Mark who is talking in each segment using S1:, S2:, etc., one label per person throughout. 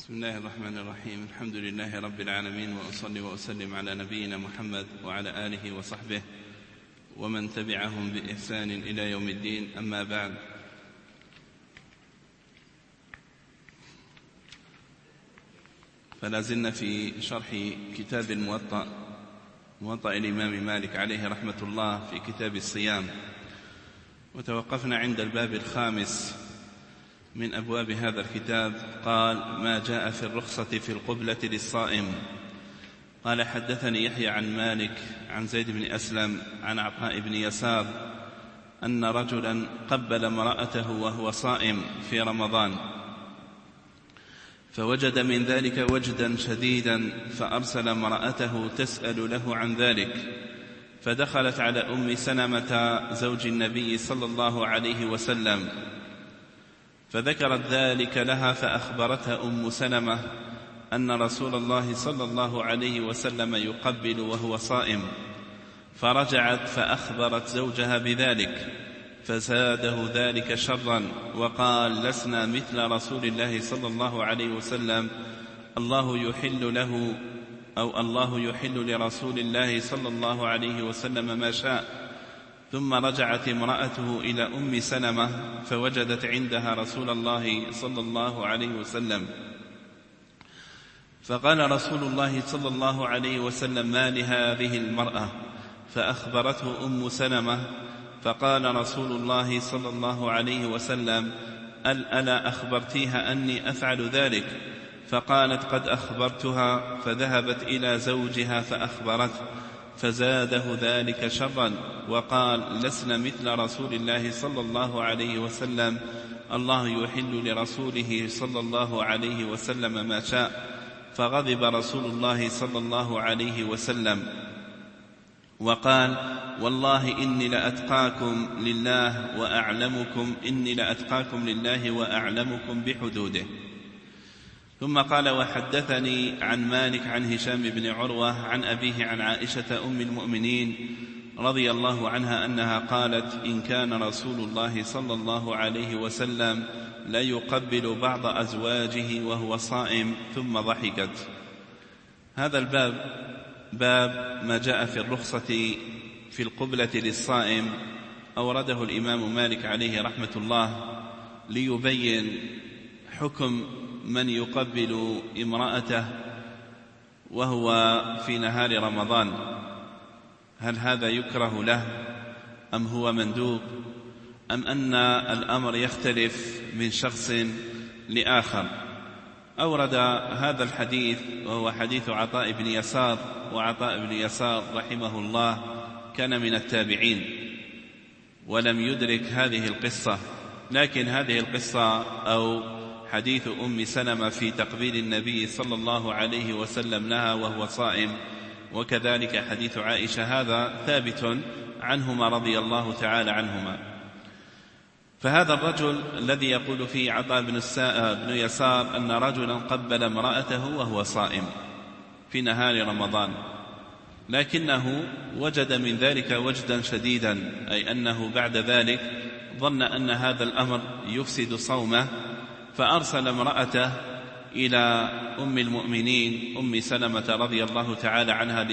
S1: بسم الله الرحمن الرحيم. الحمد لله رب العالمين، وأصلي وأسلم على نبينا محمد وعلى آله وصحبه ومن تبعهم بإحسان إلى يوم الدين. أما بعد، فلا زلنا في شرح كتاب موطأ الإمام مالك عليه رحمة الله في كتاب الصيام، وتوقفنا عند الباب الخامس من أبواب هذا الكتاب. قال: ما جاء في الرخصة في القبلة للصائم. قال: حدثني يحيى عن مالك عن زيد بن أسلم عن عطاء بن يسار أن رجلا قبل امرأته وهو صائم في رمضان، فوجد من ذلك وجدا شديدا، فأرسل امرأته تسأل له عن ذلك، فدخلت على أم سلمة زوج النبي صلى الله عليه وسلم، فذكرت ذلك لها، فأخبرتها أم سلمة أن رسول الله صلى الله عليه وسلم يقبل وهو صائم، فرجعت فأخبرت زوجها بذلك، فزاده ذلك شرا وقال: لسنا مثل رسول الله صلى الله عليه وسلم، الله يحل لرسول الله صلى الله عليه وسلم ما شاء. ثم رجعت امرأته إلى أم سلمة فوجدت عندها رسول الله صلى الله عليه وسلم، فقال رسول الله صلى الله عليه وسلم: ما لهذه المرأة؟ فأخبرته أم سلمة، فقال رسول الله صلى الله عليه وسلم: ألا أخبرتيها أني أفعل ذلك؟ فقالت: قد أخبرتها. فذهبت إلى زوجها فأخبرته، فزاده ذلك شرا وقال: لسنا مثل رسول الله صلى الله عليه وسلم، الله يحل لرسوله صلى الله عليه وسلم ما شاء. فغضب رسول الله صلى الله عليه وسلم وقال: والله إني لأتقاكم لله وأعلمكم بحدوده. ثم قال: وحدثني عن مالك عن هشام بن عروة عن أبيه عن عائشة أم المؤمنين رضي الله عنها أنها قالت: إن كان رسول الله صلى الله عليه وسلم لا يقبل بعض أزواجه وهو صائم. ثم ضحكت. هذا الباب باب ما جاء في الرخصة في القبلة للصائم، أورده الإمام مالك عليه رحمة الله ليبين حكم من يقبل امرأته وهو في نهار رمضان، هل هذا يكره له أم هو مندوب، أم أن الأمر يختلف من شخص لآخر. أورد هذا الحديث وهو حديث عطاء بن يسار، وعطاء بن يسار رحمه الله كان من التابعين ولم يدرك هذه القصة، لكن هذه القصة أو حديث أم سلمة في تقبيل النبي صلى الله عليه وسلم لها وهو صائم، وكذلك حديث عائشة، هذا ثابت عنهما رضي الله تعالى عنهما. فهذا الرجل الذي يقول فيه عطاء بن يسار أن رجلا قبل امرأته وهو صائم في نهار رمضان، لكنه وجد من ذلك وجدا شديدا، أي أنه بعد ذلك ظن أن هذا الأمر يفسد صومه، فأرسل امرأته إلى أم المؤمنين أم سلمة رضي الله تعالى عنها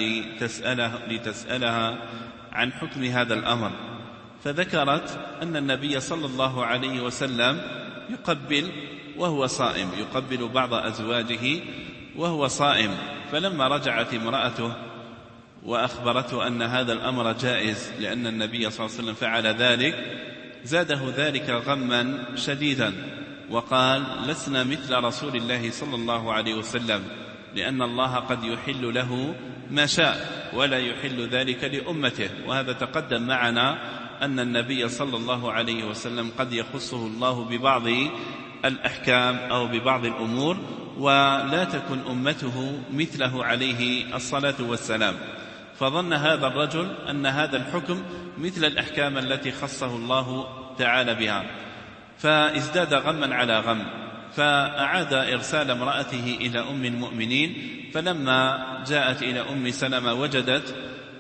S1: لتسألها عن حكم هذا الأمر، فذكرت أن النبي صلى الله عليه وسلم يقبل وهو صائم، يقبل بعض أزواجه وهو صائم. فلما رجعت امرأته وأخبرته أن هذا الأمر جائز لأن النبي صلى الله عليه وسلم فعل ذلك، زاده ذلك غما شديدا وقال: لسنا مثل رسول الله صلى الله عليه وسلم، لأن الله قد يحل له ما شاء ولا يحل ذلك لأمته. وهذا تقدم معنا أن النبي صلى الله عليه وسلم قد يخصه الله ببعض الأحكام أو ببعض الأمور، ولا تكن أمته مثله عليه الصلاة والسلام. فظن هذا الرجل أن هذا الحكم مثل الأحكام التي خصه الله تعالى بها، فازداد غما على غم، فأعاد إرسال امرأته إلى أم المؤمنين. فلما جاءت إلى أم سلمة وجدت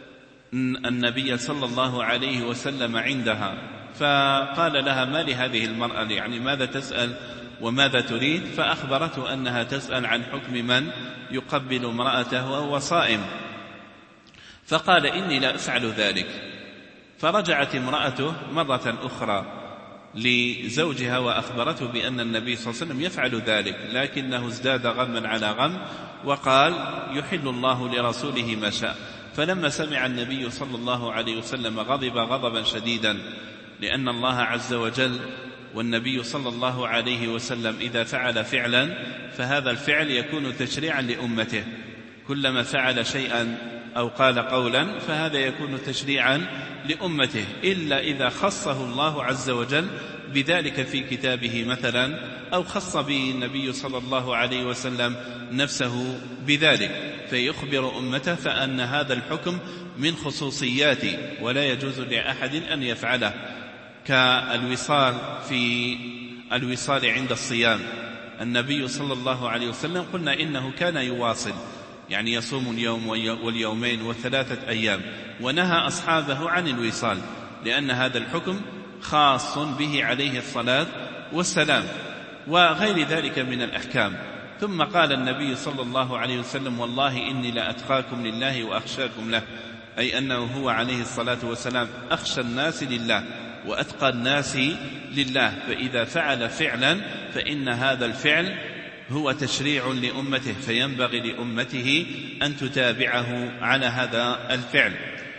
S1: النبي صلى الله عليه وسلم عندها، فقال لها: ما لهذه المرأة؟ يعني ماذا تسأل وماذا تريد؟ فأخبرته أنها تسأل عن حكم من يقبل امرأته وهو صائم، فقال إني لا أفعل ذلك. فرجعت امرأته مرة أخرى لزوجها وأخبرته بأن النبي صلى الله عليه وسلم يفعل ذلك، لكنه ازداد غما على غم وقال يحل الله لرسوله ما شاء. فلما سمع النبي صلى الله عليه وسلم غضب غضبا شديدا، لأن الله عز وجل والنبي صلى الله عليه وسلم إذا فعل فعلا فهذا الفعل يكون تشريعا لأمته، كلما فعل شيئا أو قال قولا فهذا يكون تشريعا لأمته، إلا إذا خصه الله عز وجل بذلك في كتابه مثلا، أو خص به النبي صلى الله عليه وسلم نفسه بذلك فيخبر أمته، فأن هذا الحكم من خصوصياته ولا يجوز لأحد أن يفعله، كالوصال في الوصال عند الصيام. النبي صلى الله عليه وسلم قلنا إنه كان يواصل، يعني يصوم اليوم واليومين والثلاثة أيام، ونهى أصحابه عن الوصال لأن هذا الحكم خاص به عليه الصلاة والسلام، وغير ذلك من الأحكام. ثم قال النبي صلى الله عليه وسلم والله إني لأتقاكم لله وأخشاكم له، أي أنه هو عليه الصلاة والسلام أخشى الناس لله وأتقى الناس لله، فإذا فعل فعلا فإن هذا الفعل هو تشريع لأمته، فينبغي لأمته أن تتابعه على هذا الفعل.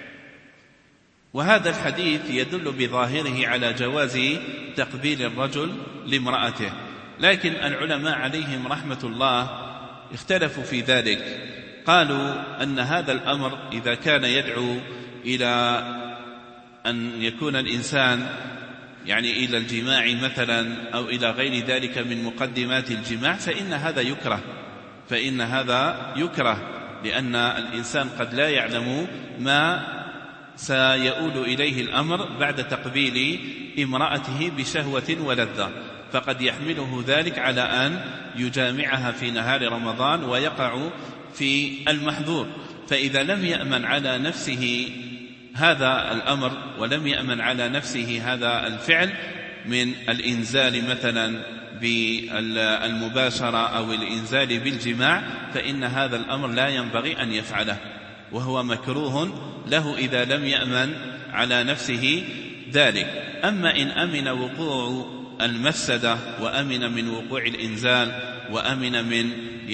S1: وهذا الحديث يدل بظاهره على جواز تقبيل الرجل لامرأته، لكن العلماء عليهم رحمة الله اختلفوا في ذلك، قالوا أن هذا الأمر إذا كان يدعو إلى أن يكون الإنسان يعني إلى الجماع مثلا أو إلى غير ذلك من مقدمات الجماع فإن هذا يكره، لأن الإنسان قد لا يعلم ما سيؤول إليه الأمر بعد تقبيل امرأته بشهوة ولذة، فقد يحمله ذلك على أن يجامعها في نهار رمضان ويقع في المحظور. فإذا لم يأمن على نفسه هذا الأمر ولم يأمن على نفسه هذا الفعل من الإنزال مثلا بالمباشرة أو الإنزال بالجماع، فإن هذا الأمر لا ينبغي أن يفعله، وهو مكروه له إذا لم يأمن على نفسه ذلك. أما إن أمن وقوع المفسدة وأمن من وقوع الإنزال وأمن من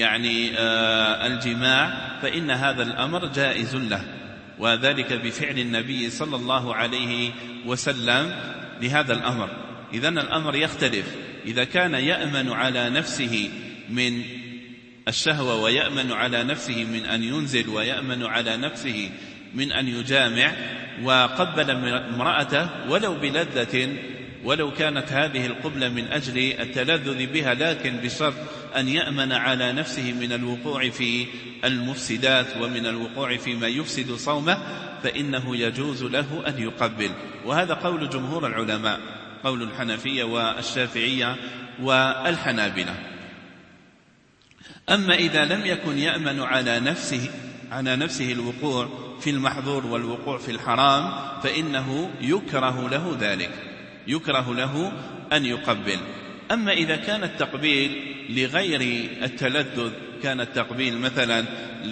S1: الجماع فإن هذا الأمر جائز له، وذلك بفعل النبي صلى الله عليه وسلم لهذا الأمر. إذن الأمر يختلف، إذا كان يأمن على نفسه من الشهوة ويأمن على نفسه من أن ينزل ويأمن على نفسه من أن يجامع وقبل امرأته ولو بلذة، ولو كانت هذه القبلة من أجل التلذذ بها، لكن بشرط أن يأمن على نفسه من الوقوع في المفسدات ومن الوقوع فيما يفسد صومه، فإنه يجوز له أن يقبل. وهذا قول جمهور العلماء، قول الحنفية والشافعية والحنابلة. أما إذا لم يكن يأمن على نفسه الوقوع في المحظور والوقوع في الحرام فإنه يكره له ذلك، يكره له أن يقبل. أما إذا كان التقبيل لغير التلذذ، كان التقبيل مثلا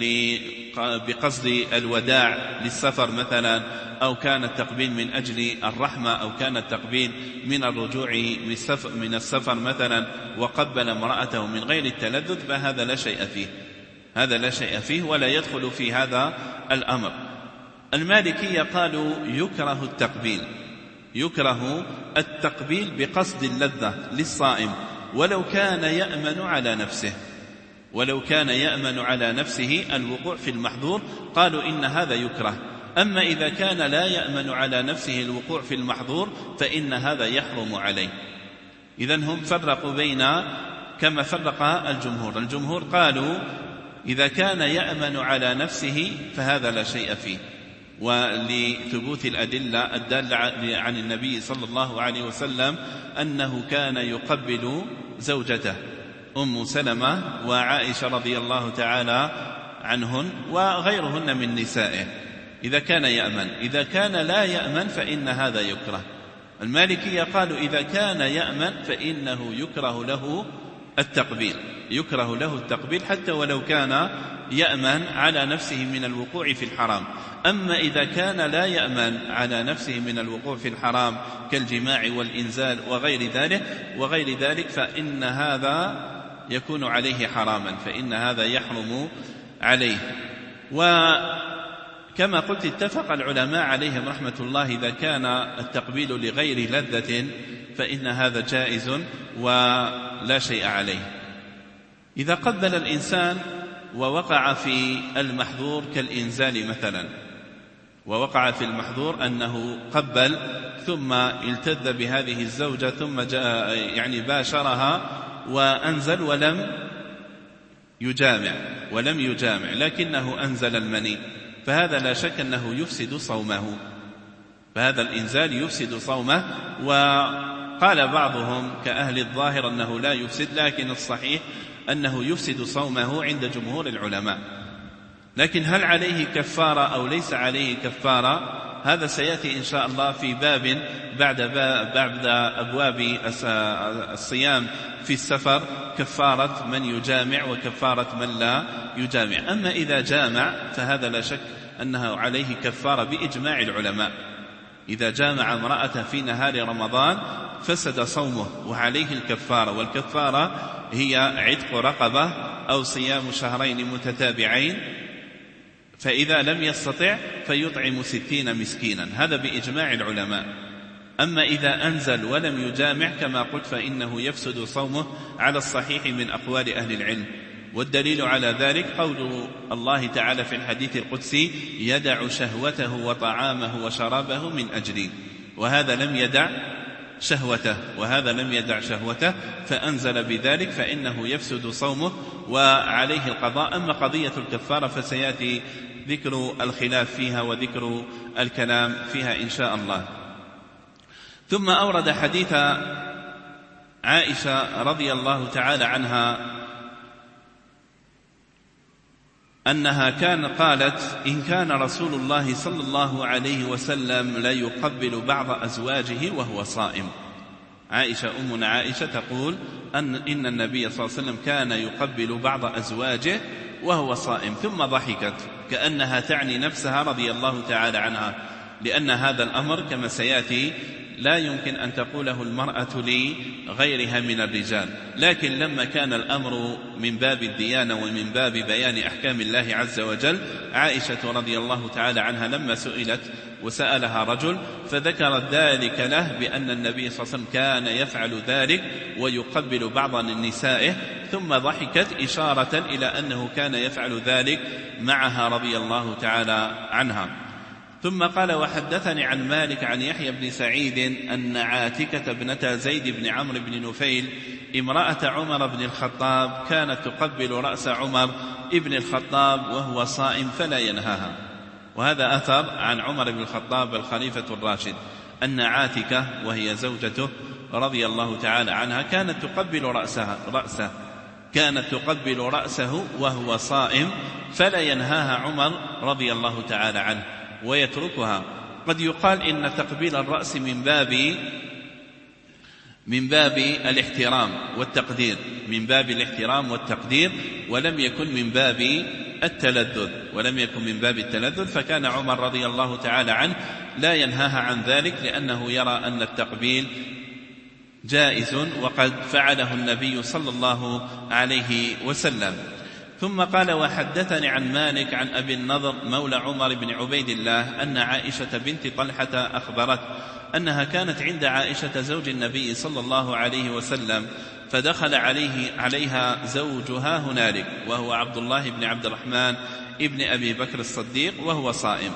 S1: بقصد الوداع للسفر مثلا، أو كان التقبيل من أجل الرحمة، أو كان التقبيل من الرجوع من السفر مثلا وقبل امرأته من غير التلذذ، فهذا لا شيء فيه، هذا لا شيء فيه ولا يدخل في هذا الأمر. المالكية قالوا يكره التقبيل بقصد اللذة للصائم ولو كان يأمن على نفسه الوقوع في المحظور، قالوا إن هذا يكره. أما إذا كان لا يأمن على نفسه الوقوع في المحظور فإن هذا يحرم عليه. إذن هم فرقوا بين كما فرق الجمهور قالوا إذا كان يأمن على نفسه فهذا لا شيء فيه، ولثبوت الأدلة الدالة عن النبي صلى الله عليه وسلم أنه كان يقبل زوجته أم سلمة وعائشة رضي الله تعالى عنهن وغيرهن من نسائه، إذا كان يأمن. إذا كان لا يأمن فإن هذا يكره، المالكية قالوا إذا كان يأمن فإنه يكره له التقبيل حتى ولو كان يأمن على نفسه من الوقوع في الحرام. أما إذا كان لا يأمن على نفسه من الوقوع في الحرام كالجماع والإنزال وغير ذلك فإن هذا يكون عليه حراما، فإن هذا يحرم عليه. وكما قلت اتفق العلماء عليهم رحمة الله إذا كان التقبيل لغير لذة فإن هذا جائز ولا شيء عليه. إذا قبل الإنسان ووقع في المحظور كالإنزال مثلا، ووقع في المحظور أنه قبل ثم التذ بهذه الزوجة ثم باشرها وأنزل ولم يجامع لكنه أنزل المني، فهذا لا شك أنه يفسد صومه، فهذا الإنزال يفسد صومه. وقال بعضهم كأهل الظاهر أنه لا يفسد، لكن الصحيح أنه يفسد صومه عند جمهور العلماء. لكن هل عليه كفارة أو ليس عليه كفارة؟ هذا سيأتي إن شاء الله في باب بعد أبواب الصيام في السفر، كفارة من يجامع وكفارة من لا يجامع. أما إذا جامع فهذا لا شك أنه عليه كفارة بإجماع العلماء. إذا جامع امرأة في نهار رمضان فسد صومه وعليه الكفارة، والكفارة هي عتق رقبة أو صيام شهرين متتابعين، فإذا لم يستطع فيطعم 60 مسكينا، هذا بإجماع العلماء. أما إذا أنزل ولم يجامع كما قلت فإنه يفسد صومه على الصحيح من أقوال أهل العلم. والدليل على ذلك قول الله تعالى في الحديث القدسي: يدع شهوته وطعامه وشرابه من أجلي، وهذا لم يدع شهوته فأنزل بذلك فإنه يفسد صومه وعليه القضاء. أما قضية الكفارة فسيأتي ذكر الخلاف فيها وذكر الكلام فيها إن شاء الله. ثم أورد حديث عائشة رضي الله تعالى عنها أنها قالت: إن كان رسول الله صلى الله عليه وسلم لا يقبل بعض أزواجه وهو صائم. عائشة أمنا عائشة تقول إن النبي صلى الله عليه وسلم كان يقبل بعض أزواجه وهو صائم، ثم ضحكت كأنها تعني نفسها رضي الله تعالى عنها، لأن هذا الأمر كما سيأتي لا يمكن أن تقوله المرأة لغيرها من الرجال. لكن لما كان الأمر من باب الديانة ومن باب بيان أحكام الله عز وجل، عائشة رضي الله تعالى عنها لما سئلت وسألها رجل فذكرت ذلك له بأن النبي صلى الله عليه وسلم كان يفعل ذلك ويقبل بعض نسائه، ثم ضحكت إشارة إلى أنه كان يفعل ذلك معها رضي الله تعالى عنها. ثم قال: وحدثني عن مالك عن يحيى بن سعيد أن عاتكة ابنة زيد بن عمرو بن نفيل امرأة عمر بن الخطاب كانت تقبل رأس عمر ابن الخطاب وهو صائم فلا ينهاها. وهذا أثر عن عمر بن الخطاب الخليفة الراشد أن عاتكة وهي زوجته رضي الله تعالى عنها كانت تقبل رأسه وهو صائم فلا ينهاها عمر رضي الله تعالى عنه ويتركها. قد يقال إن تقبيل الرأس من باب الاحترام والتقدير، ولم يكن من باب التلذذ، فكان عمر رضي الله تعالى عنه لا ينهاها عن ذلك، لأنه يرى أن التقبيل جائز وقد فعله النبي صلى الله عليه وسلم. ثم قال: وحدثني عن مالك عن أبي النضر مولى عمر بن عبيد الله أن عائشة بنت طلحة أخبرت أنها كانت عند عائشة زوج النبي صلى الله عليه وسلم، فدخل عليها زوجها هنالك وهو عبد الله بن عبد الرحمن ابن أبي بكر الصديق وهو صائم،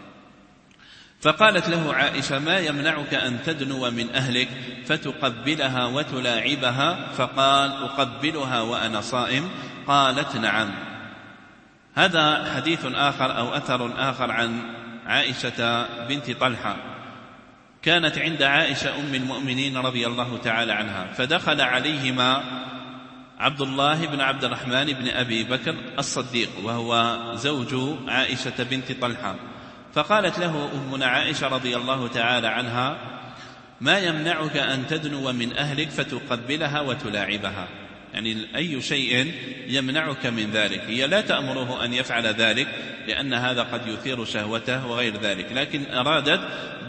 S1: فقالت له عائشة: ما يمنعك أن تدنو من أهلك فتقبلها وتلاعبها؟ فقال: أقبلها وأنا صائم؟ قالت: نعم. هذا حديث آخر أو أثر آخر عن عائشة بنت طلحة، كانت عند عائشة أم المؤمنين رضي الله تعالى عنها، فدخل عليهما عبد الله بن عبد الرحمن بن أبي بكر الصديق وهو زوج عائشة بنت طلحة، فقالت له أمنا عائشة رضي الله تعالى عنها: ما يمنعك أن تدنو من أهلك فتقبلها وتلاعبها، يعني أي شيء يمنعك من ذلك. هي لا تأمره أن يفعل ذلك لأن هذا قد يثير شهوته وغير ذلك، لكن أرادت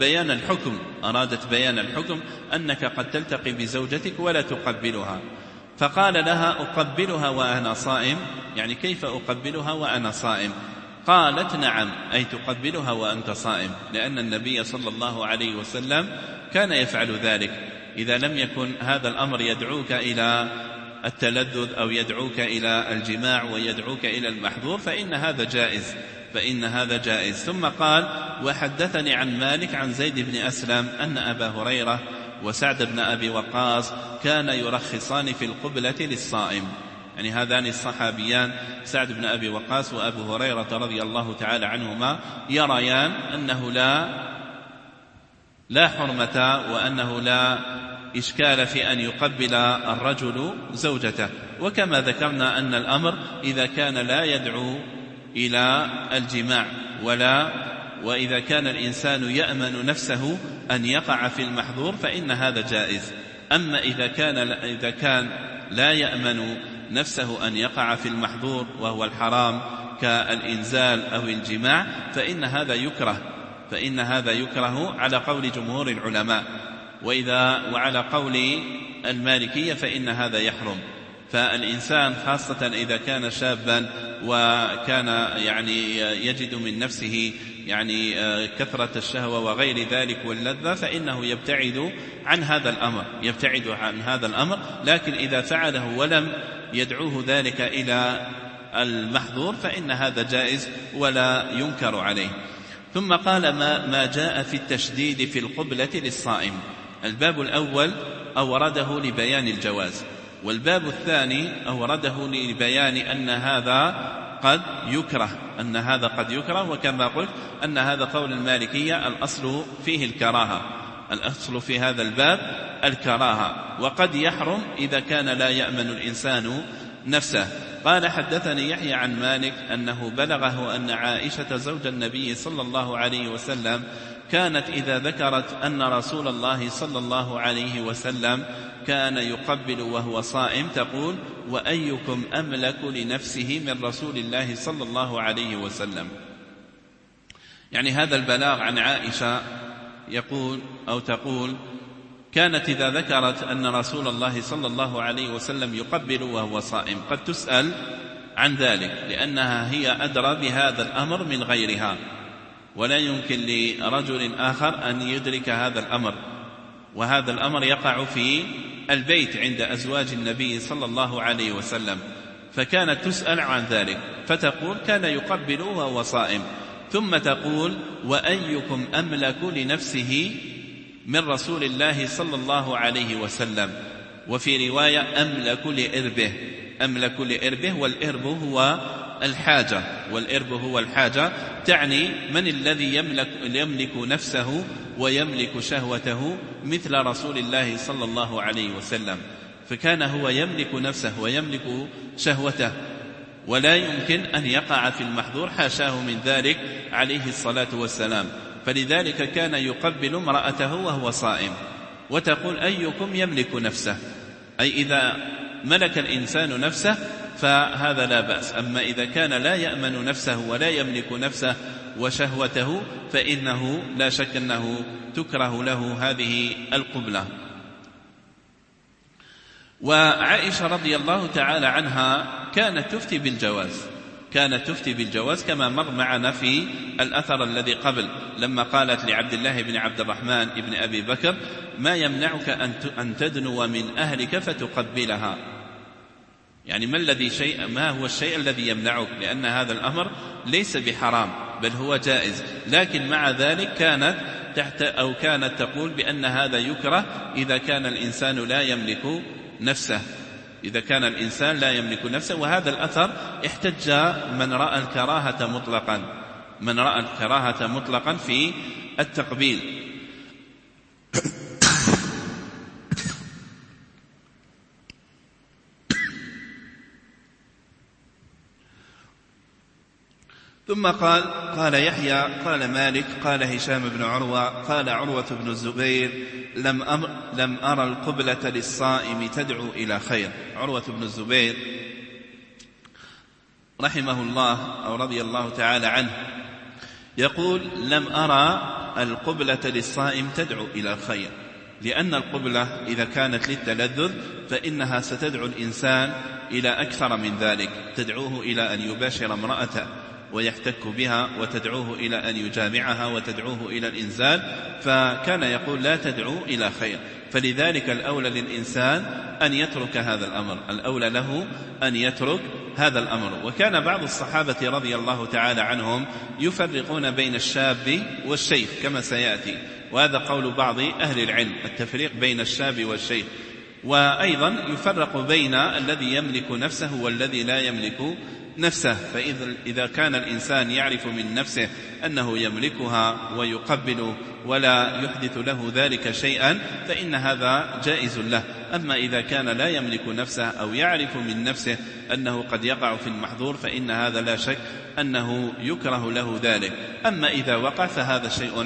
S1: بيان الحكم أنك قد تلتقي بزوجتك ولا تقبلها. فقال لها أقبلها وأنا صائم، يعني كيف أقبلها وأنا صائم؟ قالت نعم، أي تقبلها وأنت صائم، لأن النبي صلى الله عليه وسلم كان يفعل ذلك. إذا لم يكن هذا الأمر يدعوك إلى التلذذ أو يدعوك إلى الجماع ويدعوك إلى المحظور فإن هذا جائز. ثم قال: وحدثني عن مالك عن زيد بن أسلم أن أبا هريرة وسعد بن أبي وقاص كان يرخصان في القبلة للصائم، يعني هذان الصحابيان سعد بن أبي وقاص وأبو هريرة رضي الله تعالى عنهما يريان أنه لا حرمة وأنه لا إشكال في أن يقبل الرجل زوجته. وكما ذكرنا أن الأمر إذا كان لا يدعو إلى الجماع وإذا كان الإنسان يأمن نفسه أن يقع في المحظور فإن هذا جائز. أما إذا كان لا يأمن نفسه أن يقع في المحظور وهو الحرام كالإنزال أو الجماع فإن هذا يكره على قول جمهور العلماء، وعلى قول المالكية فإن هذا يحرم. فالإنسان خاصة إذا كان شابا وكان يعني يجد من نفسه يعني كثرة الشهوة وغير ذلك واللذة فإنه يبتعد عن هذا الأمر. لكن إذا فعله ولم يدعوه ذلك إلى المحظور فإن هذا جائز ولا ينكر عليه. ثم قال: ما جاء في التشديد في القبلة للصائم. الباب الأول أورده لبيان الجواز، والباب الثاني أورده لبيان أن هذا قد يكره، وكما قلت أن هذا قول المالكية الأصل في هذا الباب الكراهة، وقد يحرم إذا كان لا يأمن الإنسان نفسه. قال: حدثني يحيى عن مالك أنه بلغه أن عائشة زوج النبي صلى الله عليه وسلم كانت إذا ذكرت أن رسول الله صلى الله عليه وسلم كان يقبل وهو صائم تقول: وأيكم أملك لنفسه من رسول الله صلى الله عليه وسلم. يعني هذا البلاغ عن عائشة تقول كانت إذا ذكرت أن رسول الله صلى الله عليه وسلم يقبل وهو صائم قد تسأل عن ذلك، لأنها هي أدرى بهذا الأمر من غيرها، ولا يمكن لرجل آخر أن يدرك هذا الأمر، وهذا الأمر يقع في البيت عند أزواج النبي صلى الله عليه وسلم. فكانت تسأل عن ذلك فتقول: كان يقبل وهو صائم، ثم تقول: وأيكم أملك لنفسه من رسول الله صلى الله عليه وسلم. وفي رواية: أملك لإربه، والإرب هو الحاجة، تعني من الذي يملك نفسه ويملك شهوته مثل رسول الله صلى الله عليه وسلم. فكان هو يملك نفسه ويملك شهوته ولا يمكن أن يقع في المحظور، حاشاه من ذلك عليه الصلاة والسلام. فلذلك كان يقبل امرأته وهو صائم، وتقول: أيكم يملك نفسه، أي إذا ملك الإنسان نفسه فهذا لا بأس. أما إذا كان لا يأمن نفسه ولا يملك نفسه وشهوته فإنه لا شك أنه تكره له هذه القبلة. وعائشة رضي الله تعالى عنها كانت تفتي بالجواز كما مر معنا في الأثر الذي قبل، لما قالت لعبد الله بن عبد الرحمن بن أبي بكر: ما يمنعك أن تدنو من أهلك فتقبلها، يعني ما هو الشيء الذي يمنعك، لأن هذا الأمر ليس بحرام بل هو جائز. لكن مع ذلك كانت تقول بأن هذا يكره إذا كان الإنسان لا يملك نفسه. وهذا الأثر احتج من رأى الكراهة مطلقا في التقبيل. ثم قال يحيى قال مالك قال هشام بن عروة قال عروة بن الزبير لم أرى القبلة للصائم تدعو إلى خير. عروة بن الزبير رحمه الله أو رضي الله تعالى عنه يقول لم أرى القبلة للصائم تدعو إلى الخير، لأن القبلة إذا كانت للتلذذ فإنها ستدعو الإنسان إلى أكثر من ذلك، تدعوه إلى أن يباشر امرأته ويحتك بها، وتدعوه إلى أن يجامعها، وتدعوه إلى الإنزال، فكان يقول لا تدعو إلى خير. فلذلك الأولى للإنسان أن يترك هذا الأمر، الأولى له أن يترك هذا الأمر. وكان بعض الصحابة رضي الله تعالى عنهم يفرقون بين الشاب والشيخ كما سيأتي، وهذا قول بعض أهل العلم، التفريق بين الشاب والشيخ. وأيضا يفرق بين الذي يملك نفسه والذي لا يملك نفسه، فإذا كان الإنسان يعرف من نفسه أنه يملكها ويقبل ولا يحدث له ذلك شيئا فإن هذا جائز له. أما إذا كان لا يملك نفسه أو يعرف من نفسه أنه قد يقع في المحظور فإن هذا لا شك أنه يكره له ذلك. أما إذا وقع فهذا شيء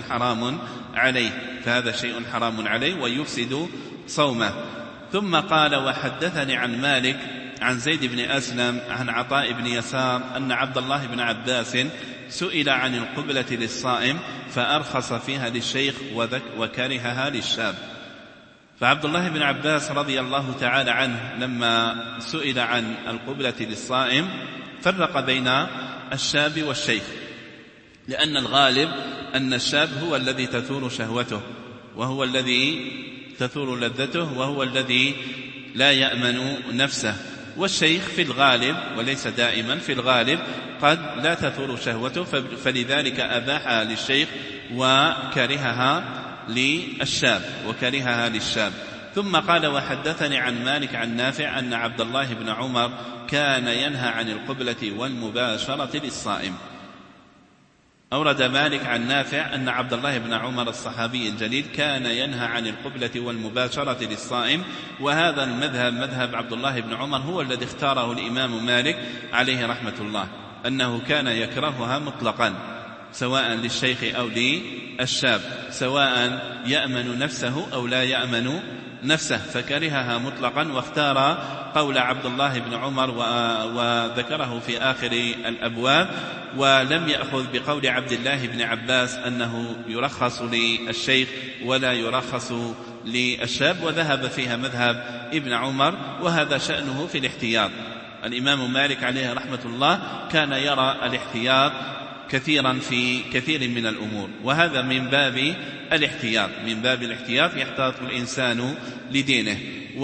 S1: حرام عليه ويفسد صومه. ثم قال وحدثني عن مالك عن زيد بن أسلم عن عطاء بن يسار أن عبد الله بن عباس سئل عن القبلة للصائم فأرخص فيها للشيخ وكرهها للشاب. فعبد الله بن عباس رضي الله تعالى عنه لما سئل عن القبلة للصائم فرق بين الشاب والشيخ، لأن الغالب أن الشاب هو الذي تثور شهوته وهو الذي تثور لذته وهو الذي لا يأمن نفسه، والشيخ في الغالب وليس دائما، في الغالب قد لا تثور شهوته، فلذلك أباحها للشيخ وكرهها للشاب. ثم قال وحدثني عن مالك عن نافع أن عبد الله بن عمر كان ينهى عن القبلة والمباشرة للصائم. أورد مالك عن نافع أن عبد الله بن عمر الصحابي الجليل كان ينهى عن القبلة والمباشرة للصائم، وهذا المذهب مذهب عبد الله بن عمر هو الذي اختاره الإمام مالك عليه رحمة الله، أنه كان يكرهها مطلقا سواء للشيخ أو للشاب، سواء يأمن نفسه أو لا يأمن نفسه، فكرهها مطلقا واختار قول عبد الله بن عمر وذكره في آخر الأبواب، ولم يأخذ بقول عبد الله بن عباس أنه يرخص للشيخ ولا يرخص للشاب، وذهب فيها مذهب ابن عمر، وهذا شأنه في الاحتياط. الإمام مالك عليه رحمة الله كان يرى الاحتياط كثيرا في كثير من الأمور، وهذا من باب الاحتياط يحتاط الإنسان لدينه.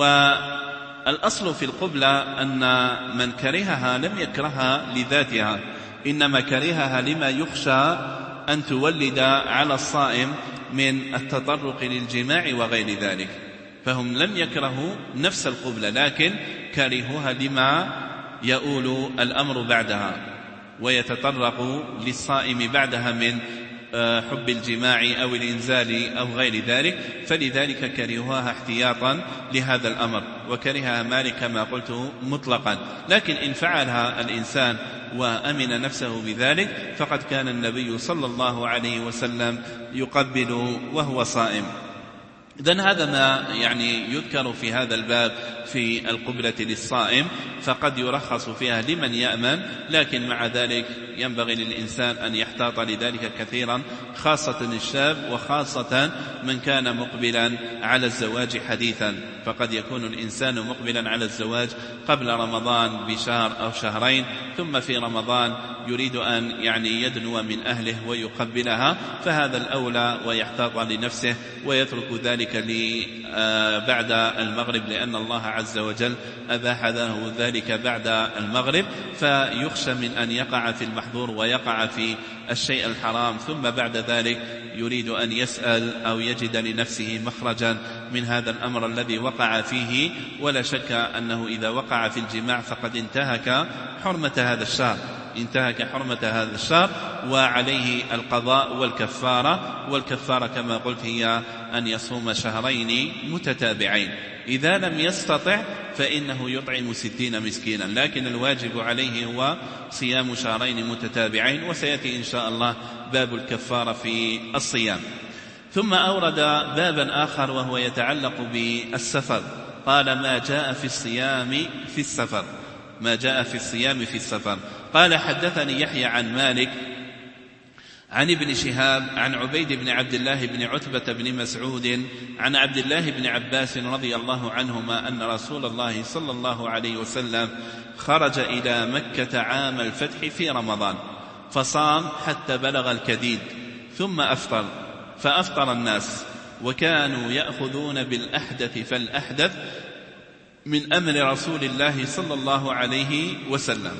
S1: والأصل في القبلة أن من كرهها لم يكرهها لذاتها، إنما كرهها لما يخشى أن تولد على الصائم من التطرق للجماع وغير ذلك، فهم لم يكرهوا نفس القبلة لكن كرهوها لما يؤول الأمر بعدها ويتطرق للصائم بعدها من حب الجماع أو الإنزال أو غير ذلك، فلذلك كرهوها احتياطا لهذا الأمر، وكرهها مالك كما قلت مطلقا. لكن إن فعلها الإنسان وأمن نفسه بذلك فقد كان النبي صلى الله عليه وسلم يقبل وهو صائم. إذن هذا ما يذكر في هذا الباب في القبلة للصائم، فقد يرخص فيها لمن يأمن، لكن مع ذلك ينبغي للإنسان أن يحتاط لذلك كثيرا، خاصة الشاب وخاصة من كان مقبلا على الزواج حديثا، فقد يكون الإنسان مقبلا على الزواج قبل رمضان بشهر أو شهرين، ثم في رمضان يريد أن يدنو من أهله ويقبلها، فهذا الأولى ويحتاط لنفسه ويترك ذلك بعد المغرب، لأن الله عز وجل أباح له ذلك بعد المغرب، فيخشى من أن يقع في المحظور ويقع في الشيء الحرام، ثم بعد ذلك يريد أن يسأل أو يجد لنفسه مخرجا من هذا الأمر الذي وقع فيه. ولا شك أنه إذا وقع في الجماع فقد انتهك حرمة هذا الشهر، وعليه القضاء والكفارة. والكفارة كما قلت هي أن يصوم شهرين متتابعين. إذا لم يستطع فإنه يطعم 60 مسكينا، لكن الواجب عليه هو صيام شهرين متتابعين، وسيأتي إن شاء الله باب الكفارة في الصيام. ثم أورد بابا آخر وهو يتعلق بالسفر، قال ما جاء في الصيام في السفر. ما جاء في الصيام في السفر. قال حدثني يحيى عن مالك عن ابن شهاب عن عبيد بن عبد الله بن عتبة بن مسعود عن عبد الله بن عباس رضي الله عنهما أن رسول الله صلى الله عليه وسلم خرج إلى مكة عام الفتح في رمضان، فصام حتى بلغ الكديد، ثم أفطر، فأفطر الناس، وكانوا يأخذون بالأحدث فالأحدث من أمر رسول الله صلى الله عليه وسلم.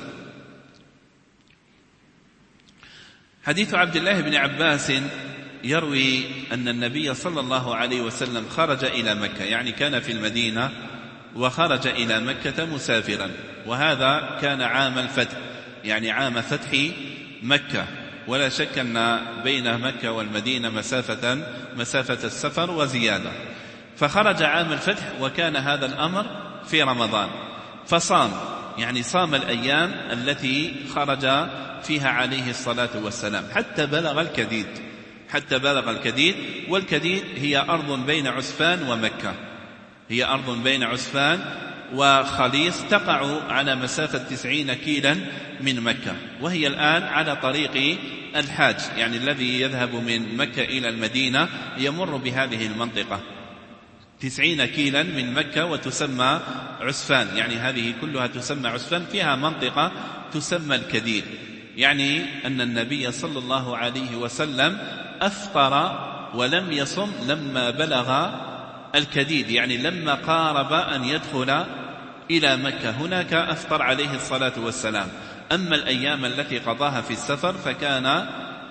S1: حديث عبد الله بن عباس يروي أن النبي صلى الله عليه وسلم خرج إلى مكة، يعني كان في المدينة وخرج إلى مكة مسافرا، وهذا كان عام الفتح، يعني عام فتح مكة، ولا شك أن بين مكة والمدينة مسافة السفر وزيادة. فخرج عام الفتح وكان هذا الأمر في رمضان، فصام، يعني صام الأيام التي خرج فيها عليه الصلاة والسلام حتى بلغ الكديد. والكديد هي أرض بين عسفان ومكة، هي أرض بين عسفان وخليص تقع على مسافة 90 كيلا من مكة، وهي الآن على طريق الحاج، يعني الذي يذهب من مكة إلى المدينة يمر بهذه المنطقة 90 كيلا من مكة وتسمى عسفان، يعني هذه كلها تسمى عسفان، فيها منطقة تسمى الكديد. يعني أن النبي صلى الله عليه وسلم أفطر ولم يصم لما بلغ الكديد، يعني لما قارب أن يدخل إلى مكة، هناك أفطر عليه الصلاة والسلام. أما الأيام التي قضاها في السفر فكان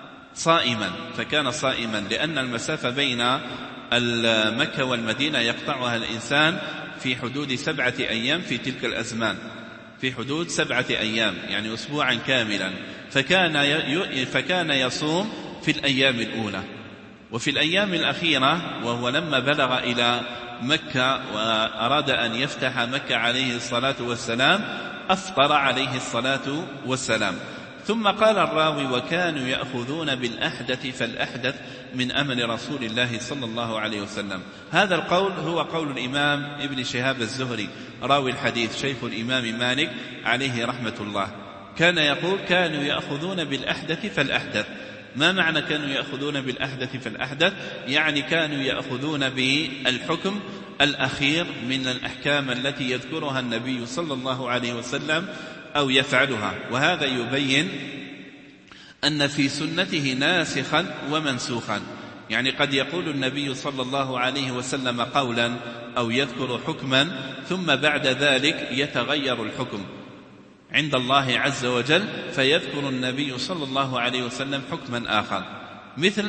S1: صائما، لأن المسافة بين مكة والمدينة يقطعها الإنسان في حدود 7 أيام في تلك الأزمان، في حدود 7 أيام، يعني أسبوعا كاملا. فكان يصوم في الأيام الأولى، وفي الأيام الأخيرة وهو لما بلغ إلى مكة وأراد أن يفتح مكة عليه الصلاة والسلام أفطر عليه الصلاة والسلام. ثم قال الراوي وكانوا يأخذون بالأحدث فالأحدث من أمر رسول الله صلى الله عليه وسلم. هذا القول هو قول الإمام ابن شهاب الزهري راوي الحديث شيخ الإمام مالك عليه رحمة الله، كان يقول كانوا يأخذون بالأحدث فالأحدث. ما معنى كانوا يأخذون بالأحدث فالأحدث؟ يعني كانوا يأخذون بالحكم الأخير من الأحكام التي يذكرها النبي صلى الله عليه وسلم أو يفعلها، وهذا يبين أن في سنته ناسخا ومنسوخا، يعني قد يقول النبي صلى الله عليه وسلم قولا أو يذكر حكما ثم بعد ذلك يتغير الحكم عند الله عز وجل، فيذكر النبي صلى الله عليه وسلم حكما آخر، مثل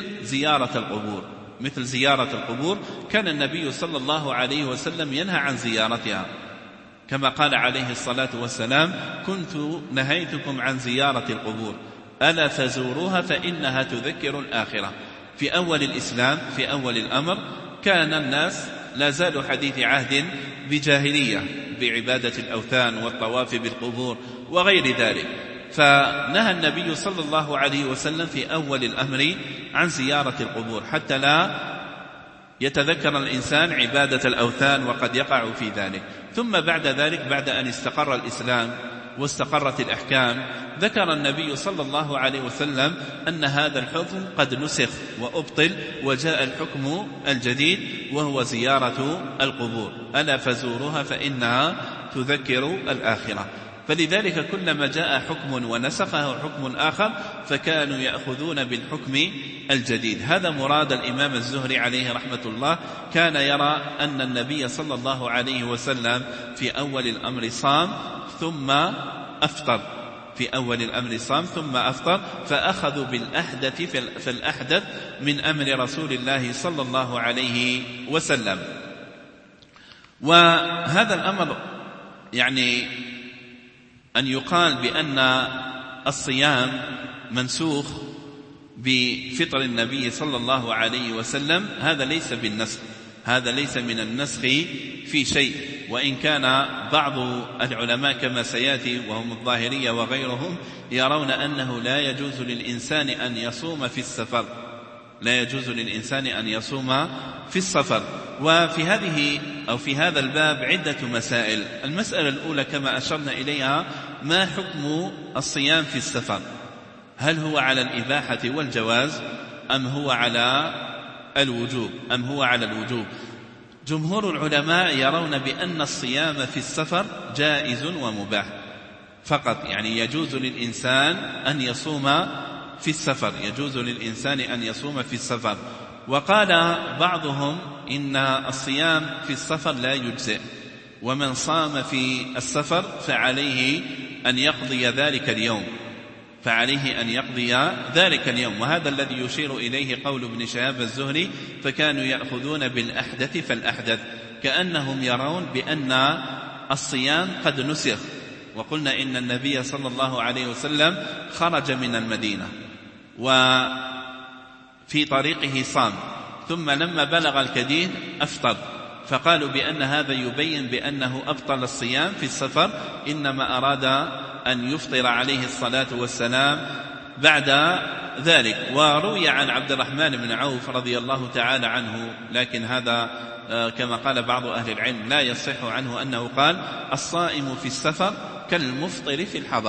S1: زيارة القبور كان النبي صلى الله عليه وسلم ينهى عن زيارتها، كما قال عليه الصلاة والسلام كنت نهيتكم عن زيارة القبور ألا فزوروها فإنها تذكر الآخرة. في أول الإسلام، في أول الأمر، كان الناس لا زالوا حديث عهد بجاهلية بعبادة الأوثان والطواف بالقبور وغير ذلك، فنهى النبي صلى الله عليه وسلم في أول الأمر عن زيارة القبور حتى لا يتذكر الإنسان عبادة الأوثان وقد يقع في ذلك. ثم بعد ذلك، بعد أن استقر الإسلام واستقرت الأحكام، ذكر النبي صلى الله عليه وسلم أن هذا الحكم قد نسخ وأبطل وجاء الحكم الجديد وهو زيارة القبور ألا فزوروها فإنها تذكر الآخرة. فلذلك كلما جاء حكم ونسخه حكم آخر فكانوا يأخذون بالحكم الجديد. هذا مراد الإمام الزهري عليه رحمة الله، كان يرى أن النبي صلى الله عليه وسلم في أول الأمر صام ثم أفطر، فأخذوا بالأحدث فالأحدث من أمر رسول الله صلى الله عليه وسلم. وهذا الأمر يعني أن يقال بأن الصيام منسوخ بفطر النبي صلى الله عليه وسلم، هذا ليس بالنسخ، هذا ليس من النسخ في شيء، وإن كان بعض العلماء كما سيأتي وهم الظاهرية وغيرهم يرون أنه لا يجوز للإنسان أن يصوم في السفر، لا يجوز للإنسان أن يصوم في السفر. وفي هذه أو في هذا الباب عدة مسائل. المسألة الأولى كما أشرنا إليها: ما حكم الصيام في السفر؟ هل هو على الإباحة والجواز أم هو على الوجوب؟ جمهور العلماء يرون بأن الصيام في السفر جائز ومباح فقط، يعني يجوز للإنسان أن يصوم في السفر، وقال بعضهم إن الصيام في السفر لا يجزئ، ومن صام في السفر فعليه أن يقضي ذلك اليوم، وهذا الذي يشير إليه قول ابن شهاب الزهري: فكانوا يأخذون بالأحدث فالأحدث، كأنهم يرون بأن الصيام قد نسخ. وقلنا إن النبي صلى الله عليه وسلم خرج من المدينة وفي طريقه صام، ثم لما بلغ الكديد أفطر، فقالوا بأن هذا يبين بأنه أبطل الصيام في السفر، إنما أراد أن يفطر عليه الصلاة والسلام بعد ذلك. وروي عن عبد الرحمن بن عوف رضي الله تعالى عنه، لكن هذا كما قال بعض أهل العلم لا يصح عنه أنه قال: الصائم في السفر كالمفطر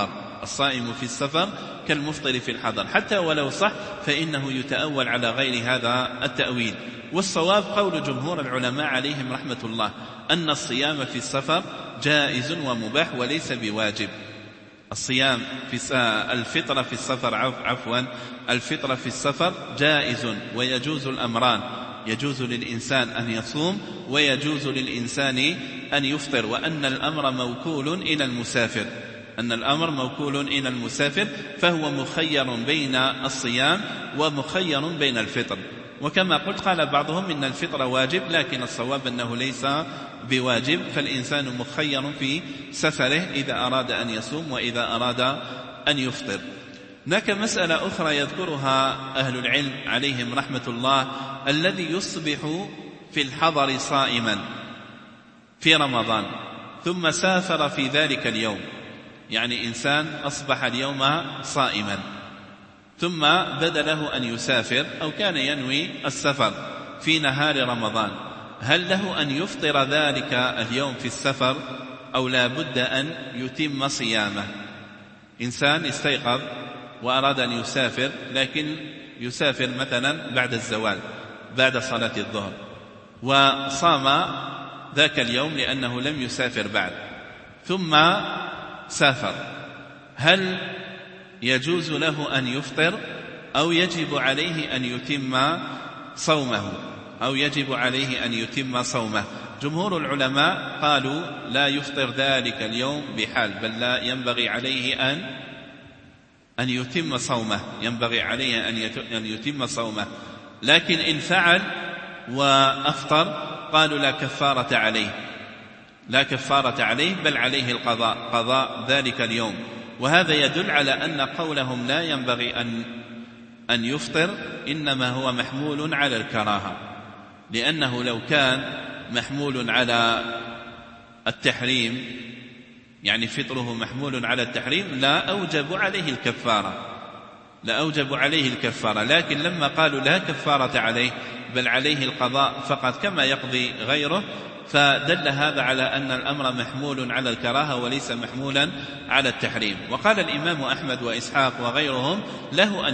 S1: في الحضر، حتى ولو صح فإنه يتأول على غير هذا التأويل. والصواب قول جمهور العلماء عليهم رحمة الله أن الصيام في السفر جائز ومباح وليس بواجب. الصيام في الفطرة في السفر جائز، ويجوز الأمران: يجوز للإنسان أن يصوم ويجوز للإنسان أن يفطر، وأن الأمر موكول إلى المسافر، فهو مخير بين الصيام ومخير بين الفطر. وكما قلت قال بعضهم إن الفطر واجب، لكن الصواب أنه ليس بواجب، فالإنسان مخير في سفره إذا أراد أن يصوم وإذا أراد أن يفطر. هناك مسألة أخرى يذكرها أهل العلم عليهم رحمة الله: الذي يصبح في الحضر صائما في رمضان ثم سافر في ذلك اليوم، يعني إنسان أصبح اليوم صائما ثم بدا له أن يسافر أو كان ينوي السفر في نهار رمضان، هل له أن يفطر ذلك اليوم في السفر أو لا بد أن يتم صيامه؟ إنسان استيقظ وأراد أن يسافر، لكن يسافر مثلا بعد الزوال بعد صلاة الظهر، وصام ذاك اليوم لأنه لم يسافر بعد، ثم سافر، هل يجوز له أن يفطر أو يجب عليه أن يتم صومه؟ جمهور العلماء قالوا لا يفطر ذلك اليوم بحال، بل لا ينبغي عليه أن يتم صومه، لكن إن فعل وأفطر قالوا لا كفارة عليه بل عليه قضاء ذلك اليوم. وهذا يدل على أن قولهم لا ينبغي أن يفطر إنما هو محمول على الكراهة، لأنه لو كان محمول على التحريم، يعني فطره محمول على التحريم، لا أوجب عليه الكفارة، لكن لما قالوا لا كفارة عليه بل عليه القضاء فقط كما يقضي غيره، فدل هذا على أن الأمر محمول على الكراهة وليس محمولا على التحريم. وقال الإمام أحمد وإسحاق وغيرهم له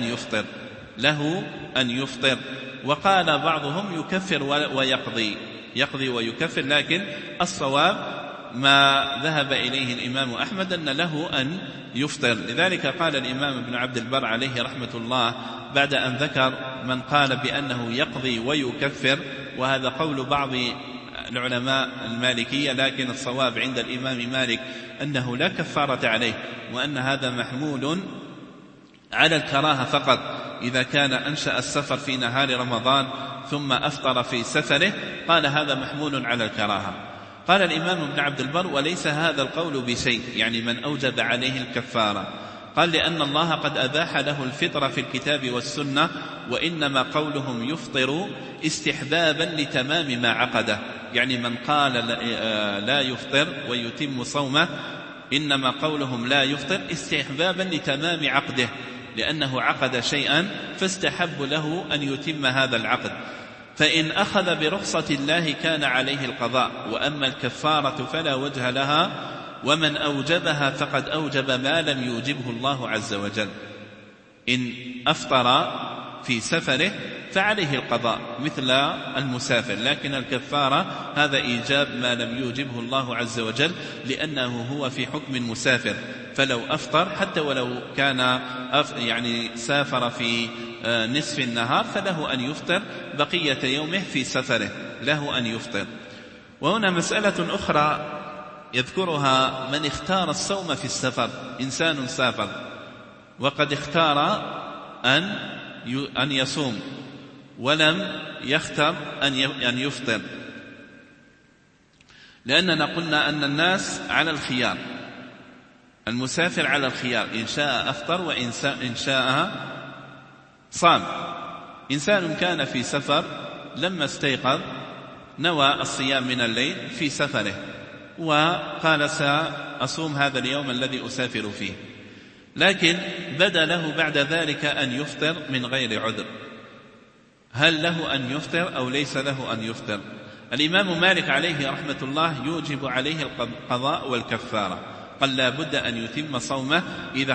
S1: أن يفطر، وقال بعضهم يكفر يقضي ويكفر، لكن الصواب ما ذهب إليه الإمام أحمد أن له أن يفطر. لذلك قال الإمام ابن عبد البر عليه رحمة الله بعد أن ذكر من قال بأنه يقضي ويكفر، وهذا قول بعض العلماء المالكية، لكن الصواب عند الإمام مالك أنه لا كفارة عليه، وأن هذا محمول على الكراهة فقط إذا كان أنشأ السفر في نهار رمضان ثم أفطر في سفره، قال هذا محمول على الكراهة. قال الإمام ابن عبد البر وليس هذا القول بشيء، يعني من أوجب عليه الكفارة قال لأن الله قد أباح له الفطر في الكتاب والسنة، وإنما قولهم يفطر استحبابا لتمام ما عقده، يعني من قال لا يفطر ويتم صومه إنما قولهم لا يفطر استحبابا لتمام عقده، لأنه عقد شيئا فاستحب له أن يتم هذا العقد، فإن أخذ برخصة الله كان عليه القضاء، وأما الكفارة فلا وجه لها، ومن أوجبها فقد أوجب ما لم يوجبه الله عز وجل. إن أفطر في سفره فعليه القضاء مثل المسافر، لكن الكفارة هذا إيجاب ما لم يوجبه الله عز وجل، لأنه هو في حكم مسافر، فلو أفطر حتى ولو كان يعني سافر في نصف النهار فله أن يفطر بقية يومه في سفره، له أن يفطر. وهنا مسألة أخرى يذكرها من اختار الصوم في السفر، إنسان سافر وقد اختار أن يصوم ولم يختر أن يفطر، لأننا قلنا أن الناس على الخيار، المسافر على الخيار، إن شاء أفطر وإن شاء صام. إنسان كان في سفر لما استيقظ نوى الصيام من الليل في سفره وقال سأصوم هذا اليوم الذي أسافر فيه، لكن بدا له بعد ذلك أن يفطر من غير عذر، هل له أن يفطر أو ليس له أن يفطر؟ الإمام مالك عليه رحمة الله يوجب عليه القضاء والكفارة، قال لا بد أن يتم صومه إذا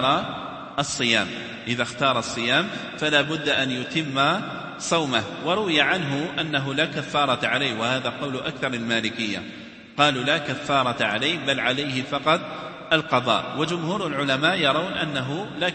S1: اختار الصيام فلا بد أن يتم صومه. وروي عنه أنه لا كفارة عليه، وهذا قول أكثر المالكية، قالوا لا كفارة عليه بل عليه فقط القضاء، وجمهور العلماء يرون أنه لا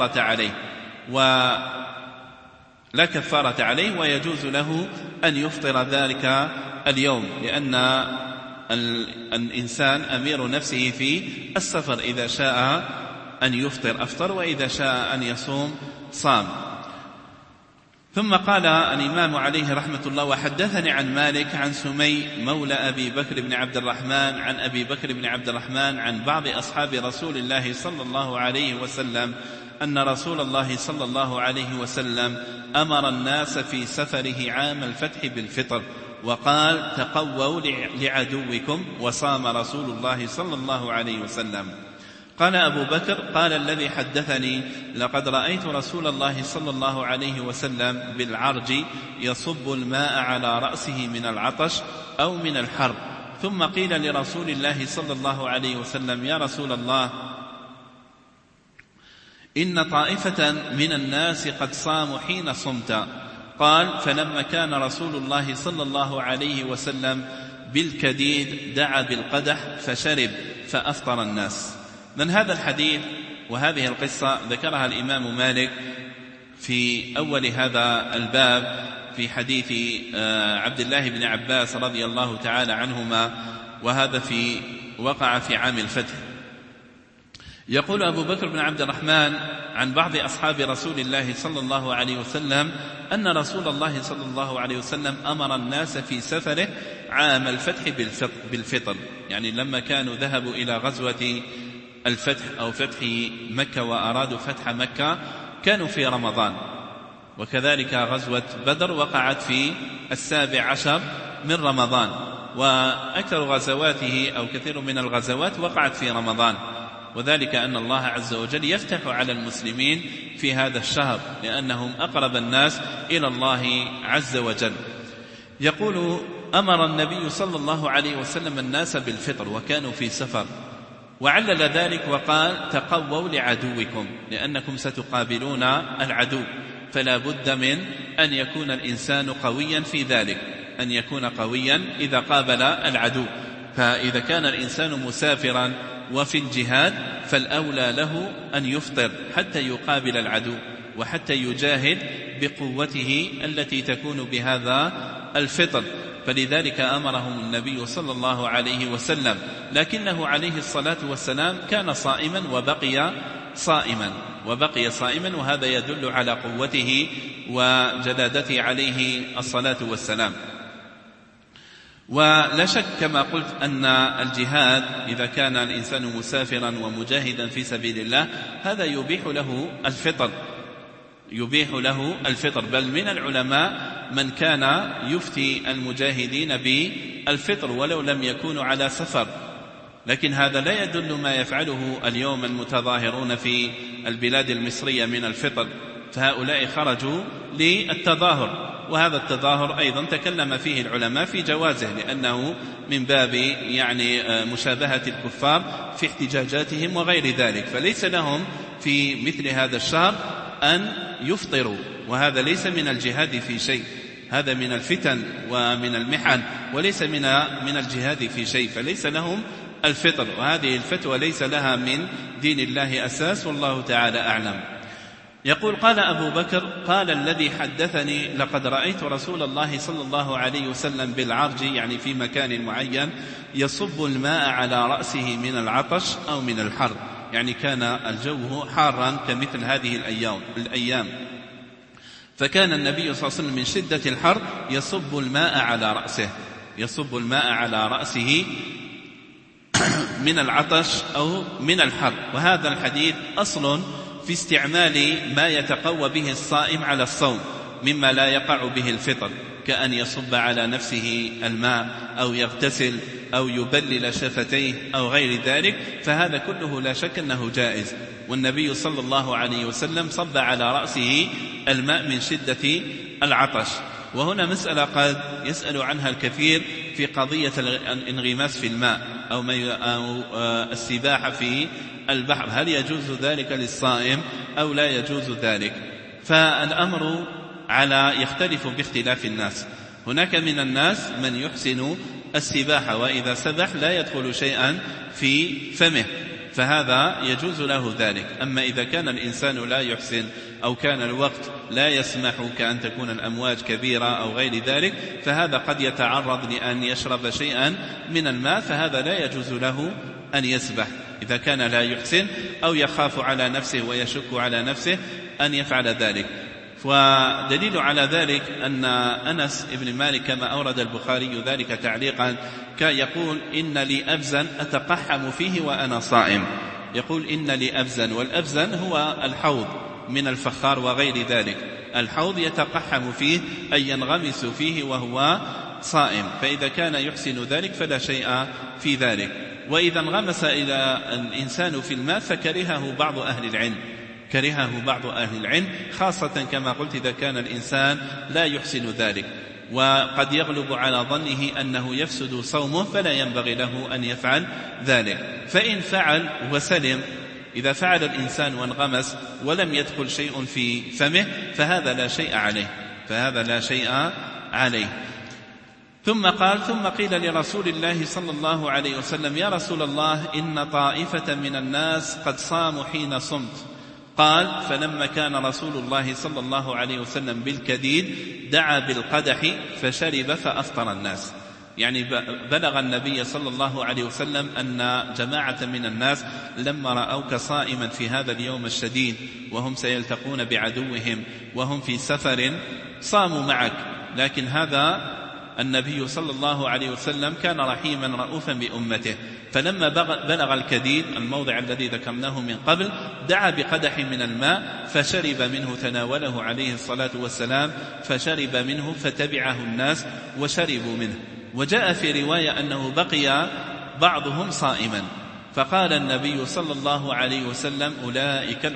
S1: كفارة عليه ويجوز له أن يفطر ذلك اليوم، لأن الإنسان أمير نفسه في السفر، إذا شاء أن يفطر أفطر، وإذا شاء أن يصوم صام. ثم قال الإمام عليه رحمة الله: وحدثني عن مالك عن سمي مولى أبي بكر بن عبد الرحمن عن أبي بكر بن عبد الرحمن عن بعض أصحاب رسول الله صلى الله عليه وسلم أن رسول الله صلى الله عليه وسلم أمر الناس في سفره عام الفتح بالفطر، وقال: تقووا لعدوكم، وصام رسول الله صلى الله عليه وسلم. قال أبو بكر: قال الذي حدثني: لقد رأيت رسول الله صلى الله عليه وسلم بالعرج يصب الماء على رأسه من العطش أو من الحر. ثم قيل لرسول الله صلى الله عليه وسلم: يا رسول الله، إن طائفة من الناس قد صاموا حين صمت. قال: فلما كان رسول الله صلى الله عليه وسلم بالكديد دعا بالقدح فشرب فأفطر الناس. من هذا الحديث وهذه القصة ذكرها الإمام مالك في أول هذا الباب في حديث عبد الله بن عباس رضي الله تعالى عنهما، وهذا وقع في عام الفتح. يقول أبو بكر بن عبد الرحمن عن بعض أصحاب رسول الله صلى الله عليه وسلم أن رسول الله صلى الله عليه وسلم أمر الناس في سفره عام الفتح بالفطر، يعني لما كانوا ذهبوا إلى غزوة الفتح أو فتح مكة وأرادوا فتح مكة كانوا في رمضان، وكذلك غزوة بدر وقعت في 17 من رمضان، وأكثر غزواته أو كثير من الغزوات وقعت في رمضان، وذلك أن الله عز وجل يفتح على المسلمين في هذا الشهر لأنهم أقرب الناس إلى الله عز وجل. يقول: أمر النبي صلى الله عليه وسلم الناس بالفطر وكانوا في سفر، وعلل ذلك وقال: تقووا لعدوكم، لأنكم ستقابلون العدو، فلا بد من أن يكون الإنسان قويا في ذلك، أن يكون قويا إذا قابل العدو. فإذا كان الإنسان مسافرا وفي الجهاد فالأولى له أن يفطر حتى يقابل العدو وحتى يجاهد بقوته التي تكون بهذا الفطر، فلذلك أمرهم النبي صلى الله عليه وسلم، لكنه عليه الصلاة والسلام كان صائما وبقي صائما، وهذا يدل على قوته وجلادته عليه الصلاة والسلام. ولا شك كما قلت أن الجهاد إذا كان الإنسان مسافرا ومجاهدا في سبيل الله هذا يبيح له الفطر، بل من العلماء من كان يفتي المجاهدين بالفطر ولو لم يكونوا على سفر. لكن هذا لا يدل ما يفعله اليوم المتظاهرون في البلاد المصرية من الفطر، فهؤلاء خرجوا للتظاهر، وهذا التظاهر أيضا تكلم فيه العلماء في جوازه، لأنه من باب مشابهة الكفار في احتجاجاتهم وغير ذلك، فليس لهم في مثل هذا الشهر أن يفطروا، وهذا ليس من الجهاد في شيء، هذا من الفتن ومن المحن وليس من الجهاد في شيء، فليس لهم الفطر، وهذه الفتوى ليس لها من دين الله أساس، والله تعالى أعلم. يقول قال أبو بكر قال الذي حدثني لقد رأيت رسول الله صلى الله عليه وسلم بالعرج، يعني في مكان معين، يصب الماء على رأسه من العطش أو من الحر، يعني كان الجو حارا كمثل هذه الأيام، فكان النبي صلى الله عليه وسلم من شدة الحر يصب الماء على رأسه من العطش أو من الحر. وهذا الحديث أصل في استعمال ما يتقوى به الصائم على الصوم مما لا يقع به الفطر، كأن يصب على نفسه الماء أو يغتسل أو يبلل شفتيه أو غير ذلك، فهذا كله لا شك أنه جائز. والنبي صلى الله عليه وسلم صب على رأسه الماء من شدة العطش. وهنا مسألة قد يسأل عنها الكثير في قضية الانغماس في الماء أو السباحة في البحر، هل يجوز ذلك للصائم أو لا يجوز ذلك؟ فالأمر يختلف باختلاف الناس. هناك من الناس من يحسن السباحة وإذا سبح لا يدخل شيئا في فمه، فهذا يجوز له ذلك. أما إذا كان الإنسان لا يحسن أو كان الوقت لا يسمح، كأن تكون الأمواج كبيرة أو غير ذلك، فهذا قد يتعرض لأن يشرب شيئا من الماء، فهذا لا يجوز له أن يسبح إذا كان لا يحسن أو يخاف على نفسه ويشك على نفسه أن يفعل ذلك. ودليل على ذلك أن أنس بن مالك كما أورد البخاري ذلك تعليقا يقول إن لي أبزا أتقحم فيه وأنا صائم، يقول إن لي أبزا، والأبزن هو الحوض من الفخار وغير ذلك، الحوض يتقحم فيه أي ينغمس فيه وهو صائم، فإذا كان يحسن ذلك فلا شيء في ذلك. وإذا انغمس إلى الإنسان في الماء فكرهه بعض أهل العلم خاصة كما قلت إذا كان الإنسان لا يحسن ذلك، وقد يغلب على ظنه أنه يفسد صومه فلا ينبغي له أن يفعل ذلك. فإن فعل وسلم، إذا فعل الإنسان وانغمس ولم يدخل شيء في فمه فهذا لا شيء عليه. ثم قيل لرسول الله صلى الله عليه وسلم يا رسول الله إن طائفة من الناس قد صاموا حين صمت، قال فلما كان رسول الله صلى الله عليه وسلم بالكديد دعا بالقدح فشرب فأفطر الناس، يعني بلغ النبي صلى الله عليه وسلم أن جماعة من الناس لما رأوك صائما في هذا اليوم الشديد وهم سيلتقون بعدوهم وهم في سفر صاموا معك، لكن هذا النبي صلى الله عليه وسلم كان رحيما رؤوفا بأمته، فلما بلغ الكديد الموضع الذي ذكرناه من قبل دعا بقدح من الماء فشرب منه، تناوله عليه الصلاة والسلام فشرب منه فتبعه الناس وشربوا منه. وجاء في رواية أنه بقي بعضهم صائما، فقال النبي صلى الله عليه وسلم أولئك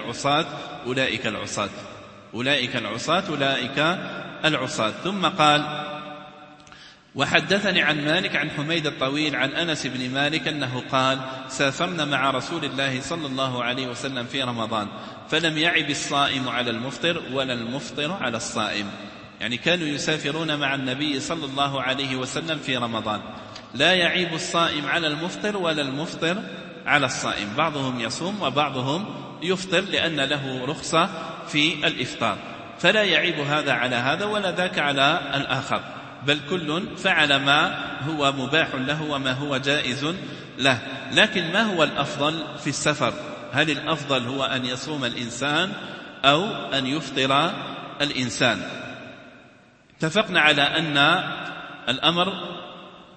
S1: العصاة. ثم قال وحدثني عن مالك عن حميد الطويل عن أنس بن مالك أنه قال سافرنا مع رسول الله صلى الله عليه وسلم في رمضان فلم يعب الصائم على المفطر ولا المفطر على الصائم، يعني كانوا يسافرون مع النبي صلى الله عليه وسلم في رمضان، لا يعيب الصائم على المفطر ولا المفطر على الصائم، بعضهم يصوم وبعضهم يفطر لأن له رخصة في الإفطار، فلا يعيب هذا على هذا ولا ذاك على الآخر، بل كل فعل ما هو مباح له وما هو جائز له. لكن ما هو الأفضل في السفر؟ هل الأفضل هو أن يصوم الإنسان أو أن يفطر الإنسان؟ اتفقنا على أن الأمر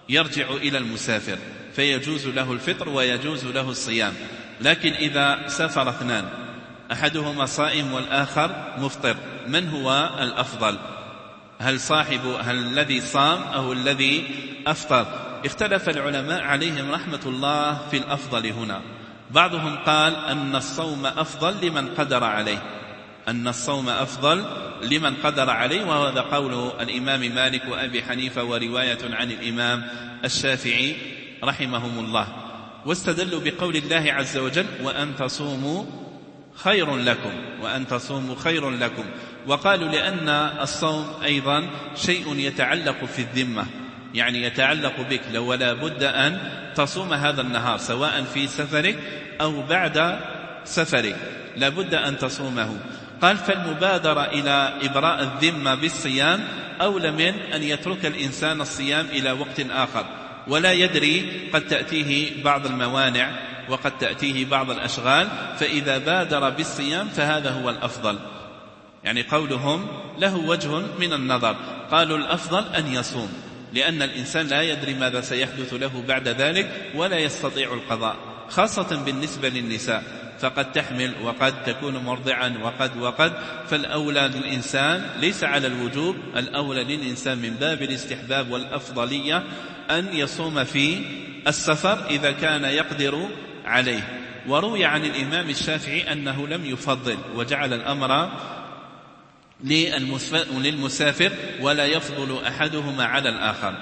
S1: يرجع إلى المسافر، فيجوز له الفطر ويجوز له الصيام. لكن إذا سافر اثنان أحدهما صائم والآخر مفطر، من هو الأفضل؟ هل الذي صام أو الذي أفطر؟ اختلف العلماء عليهم رحمة الله في الأفضل هنا. بعضهم قال أن الصوم أفضل لمن قدر عليه، أن الصوم أفضل لمن قدر عليه، وهذا قول الإمام مالك وأبي حنيفة ورواية عن الإمام الشافعي رحمهم الله. واستدلوا بقول الله عز وجل وأن تصوموا خير لكم، وأن تصوموا خير لكم. وقالوا لأن الصوم أيضا شيء يتعلق في الذمة، يعني يتعلق بك، ولا بد أن تصوم هذا النهار سواء في سفرك أو بعد سفرك، لا بد أن تصومه. قال فالمبادرة إلى إبراء الذمة بالصيام أولى من أن يترك الإنسان الصيام إلى وقت آخر، ولا يدري قد تأتيه بعض الموانع وقد تأتيه بعض الأشغال، فإذا بادر بالصيام فهذا هو الأفضل. يعني قولهم له وجه من النظر، قالوا الأفضل أن يصوم، لأن الإنسان لا يدري ماذا سيحدث له بعد ذلك ولا يستطيع القضاء، خاصة بالنسبة للنساء، فقد تحمل وقد تكون مرضعا وقد فالأولى للإنسان ليس على الوجوب، الأولى للإنسان من باب الاستحباب والأفضلية أن يصوم في السفر إذا كان يقدر عليه. وروي عن الإمام الشافعي أنه لم يفضل وجعل الأمر للمسافر ولا يفضل أحدهما على الآخر.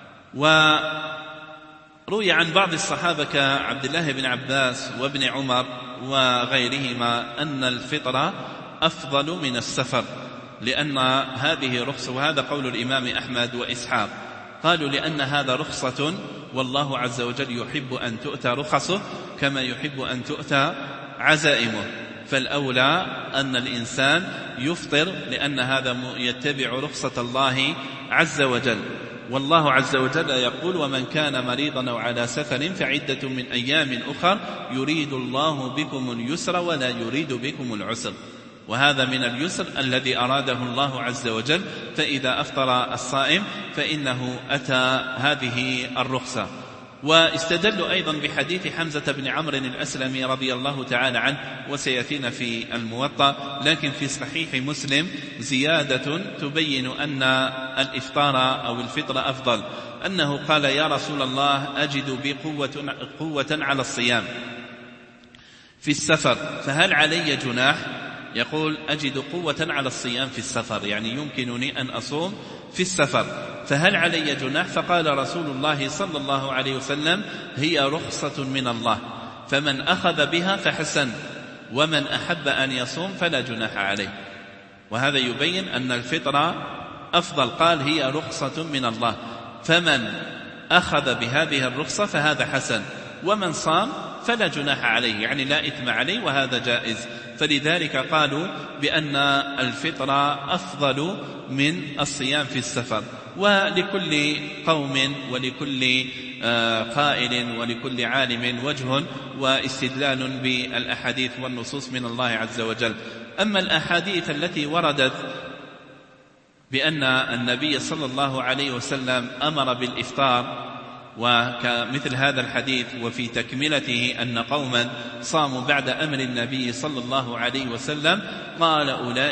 S1: وروي عن بعض الصحابة كعبد الله بن عباس وابن عمر وغيرهما أن الفطر أفضل من السفر، لأن هذه رخصة، وهذا قول الإمام أحمد وإسحاق، قالوا لأن هذا رخصة والله عز وجل يحب أن تؤتى رخصه كما يحب أن تؤتى عزائمه، فالأولى أن الإنسان يفطر لأن هذا يتبع رخصة الله عز وجل. والله عز وجل يقول ومن كان مريضا أو على سفر فعدة من أيام أخر يريد الله بكم اليسر ولا يريد بكم العسر، وهذا من اليسر الذي أراده الله عز وجل، فإذا أفطر الصائم فإنه أتى هذه الرخصة. واستدلوا أيضا بحديث حمزة بن عمرو الأسلمي رضي الله تعالى عنه، وسيأتينا في الموطأ، لكن في صحيح مسلم زيادة تبين أن الإفطار أو الفطر أفضل، أنه قال يا رسول الله أجد بي قوة على الصيام في السفر فهل علي جناح؟ يقول أجد قوة على الصيام في السفر، يعني يمكنني أن أصوم في السفر، فهل علي جناح؟ فقال رسول الله صلى الله عليه وسلم هي رخصة من الله، فمن أخذ بها فحسن، ومن أحب أن يصوم فلا جناح عليه. وهذا يبين أن الفطرة أفضل، قال هي رخصة من الله، فمن أخذ بهذه الرخصة فهذا حسن، ومن صام فلا جناح عليه، يعني لا إثم عليه، وهذا جائز. فلذلك قالوا بأن الفطرة أفضل من الصيام في السفر. ولكل قوم ولكل قائل ولكل عالم وجه واستدلال بالأحاديث والنصوص من الله عز وجل. أما الأحاديث التي وردت بأن النبي صلى الله عليه وسلم أمر بالإفطار، وكمثل هذا الحديث وفي تكملته أن قوما صاموا بعد أمر النبي صلى الله عليه وسلم، قال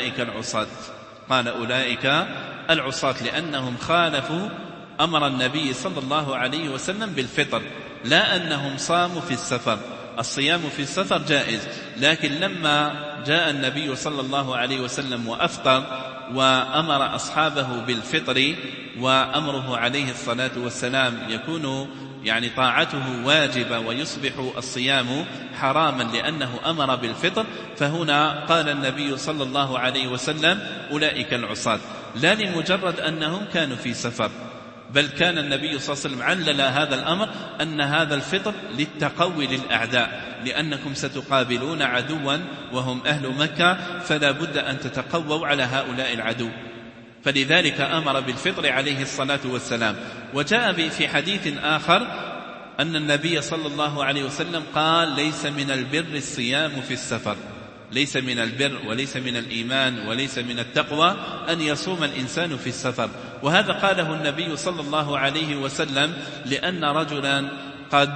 S1: أولئك العصاة لأنهم خالفوا أمر النبي صلى الله عليه وسلم بالفطر، لا أنهم صاموا في السفر. الصيام في السفر جائز، لكن لما جاء النبي صلى الله عليه وسلم وأفطر وأمر أصحابه بالفطر، وأمره عليه الصلاة والسلام يكون يعني طاعته واجبة ويصبح الصيام حراما لأنه أمر بالفطر، فهنا قال النبي صلى الله عليه وسلم أولئك العصاة، لا لمجرد أنهم كانوا في سفر، بل كان النبي صلى الله عليه وسلم علل هذا الأمر أن هذا الفطر للتقوي للأعداء، لأنكم ستقابلون عدوا وهم أهل مكة، فلا بد أن تتقووا على هؤلاء العدو، فلذلك أمر بالفطر عليه الصلاة والسلام. وجاء في حديث آخر أن النبي صلى الله عليه وسلم قال ليس من البر الصيام في السفر، ليس من البر وليس من الإيمان وليس من التقوى أن يصوم الإنسان في السفر. وهذا قاله النبي صلى الله عليه وسلم لأن رجلا قد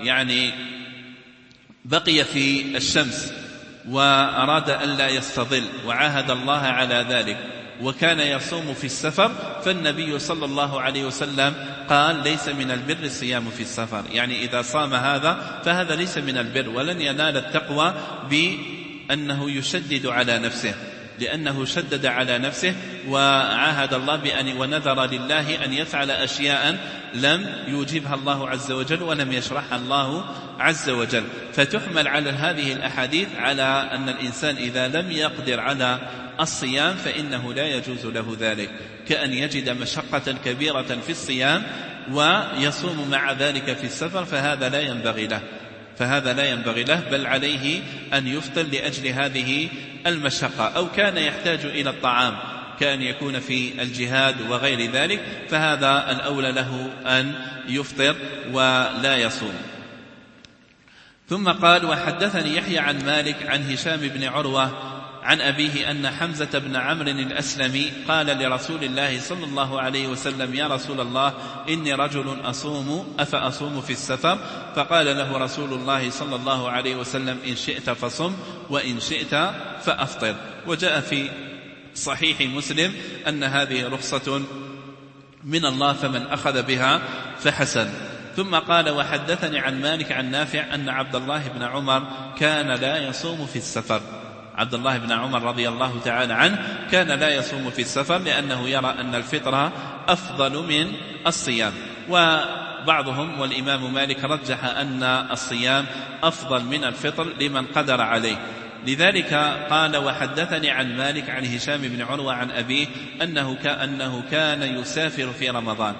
S1: بقي في الشمس وأراد أن لا يستظل وعاهد الله على ذلك وكان يصوم في السفر، فالنبي صلى الله عليه وسلم قال ليس من البر الصيام في السفر، إذا صام هذا فهذا ليس من البر، ولن ينال التقوى بأنه يشدد على نفسه، لأنه شدد على نفسه وعاهد الله ونذر لله أن يفعل أشياء لم يوجبها الله عز وجل ولم يشرحها الله عز وجل. فتحمل على هذه الأحاديث على أن الإنسان إذا لم يقدر على الصيام فإنه لا يجوز له ذلك، كأن يجد مشقة كبيرة في الصيام ويصوم مع ذلك في السفر، فهذا لا ينبغي له، بل عليه أن يفطر لأجل هذه المشقة. أو كان يحتاج إلى الطعام كأن يكون في الجهاد وغير ذلك، فهذا الأولى له أن يفطر ولا يصوم. ثم قال: وحدثني يحيى عن مالك عن هشام بن عروة عن أبيه أن حمزة بن عمرو الأسلمي قال لرسول الله صلى الله عليه وسلم: يا رسول الله، إني رجل أصوم أفأصوم في السفر؟ فقال له رسول الله صلى الله عليه وسلم: إن شئت فصم وإن شئت فأفطر. وجاء في صحيح مسلم أن هذه رخصة من الله فمن أخذ بها فحسن. ثم قال: وحدثني عن مالك عن نافع أن عبد الله بن عمر كان لا يصوم في السفر. عبد الله بن عمر رضي الله تعالى عنه كان لا يصوم في السفر لأنه يرى أن الفطرة أفضل من الصيام، وبعضهم والإمام مالك رجح أن الصيام أفضل من الفطر لمن قدر عليه. لذلك قال: وحدثني عن مالك عن هشام بن عروة عن أبيه أنه كان يسافر في رمضان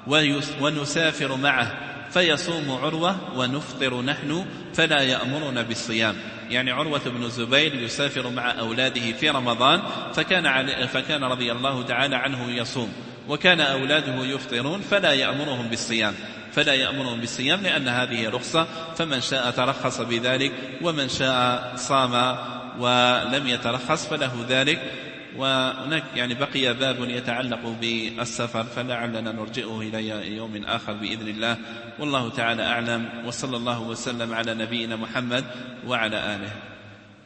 S1: ونسافر معه فيصوم عروة ونفطر نحن فلا يأمرنا بالصيام. عروة بن الزبير يسافر مع أولاده في رمضان فكان رضي الله تعالى عنه يصوم، وكان أولاده يفطرون فلا يأمرهم بالصيام لأن هذه رخصة، فمن شاء ترخص بذلك ومن شاء صام ولم يترخص فله ذلك. وهناك بقي باب يتعلق بالسفر فلعلنا نرجئه إلى يوم آخر بإذن الله، والله تعالى أعلم، وصلى الله وسلم على نبينا محمد وعلى آله.